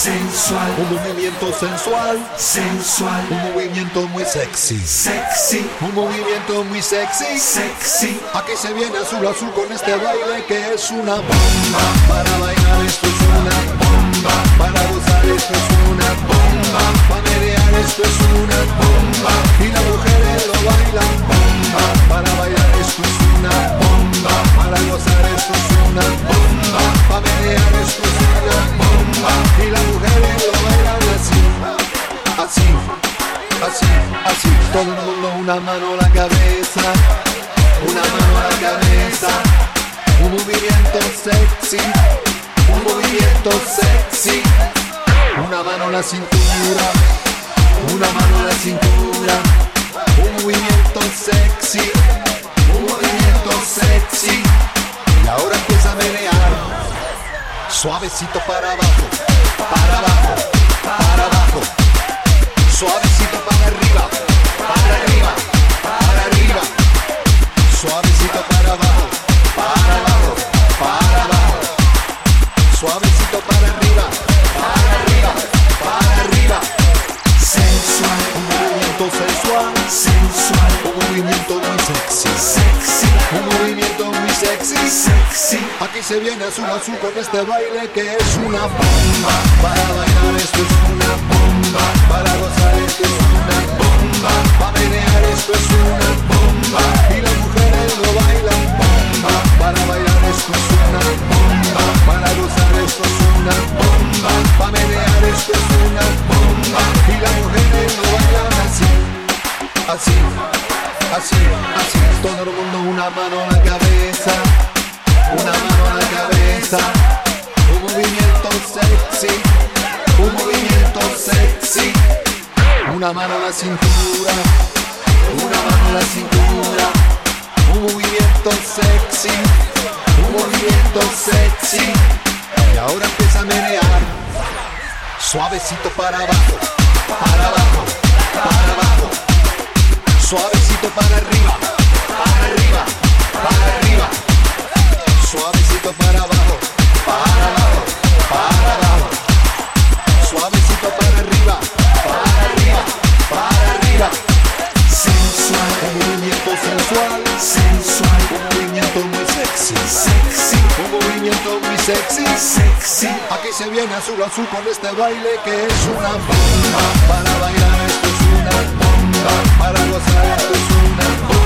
sensual, un movimiento sensual, sensual, un movimiento muy sexy, sexy, un movimiento muy sexy, sexy. Aquí se viene azul azul con este baile que es una bomba. Para bailar esto es una bomba, para gozar esto es una bomba, para menear esto es una bomba y las mujeres lo bailan bomba. Para bailar esto es una bomba, para gozar esto es una bomba, para menear esto es una bomba y las mujeres lo bailan así, así, así, así. Todo el mundo una mano a la cabeza, una mano a la cabeza, un movimiento sexy, un movimiento sexy. Una mano a la cintura, una mano a la cintura, un movimiento sexy, un movimiento sexy. Y ahora empieza a menear, suavecito para abajo, para abajo, para abajo, suavecito para arriba, para arriba, para arriba, suavecito para abajo, para abajo, para abajo, suavecito para arriba, para arriba, para arriba. Sensual, Un movimiento sensual, sensual, un movimiento muy sexy, sexy, un movimiento muy sexy. sexy. Aquí se viene azul azul con este baile que es una bomba. Para bailar esto es una bomba, para gozar esto es una bomba, para menear esto es una bomba y las mujeres lo bailan bomba. Para bailar esto es una bomba, para gozar esto es una bomba, para menear esto es una bomba y las mujeres lo bailan así, así, así, así. Todo el mundo una mano a la cabeza, una mano a la cabeza, un movimiento sexy, un movimiento sexy. Una mano a la cintura, una mano a la cintura, un movimiento sexy, un movimiento sexy. Y ahora empieza a menear, suavecito para abajo, para abajo, para abajo, suavecito para arriba, para arriba, para arriba, suavecito para abajo, para abajo, para abajo, suavecito para arriba, para arriba, para arriba. Sensual, Un movimiento sensual, sensual, un movimiento muy sexy, sexy, un movimiento muy sexy. sexy. Aquí se viene azul azul con este baile que es una bomba. Para bailar esto es una bomba, para gozar esto es una bomba.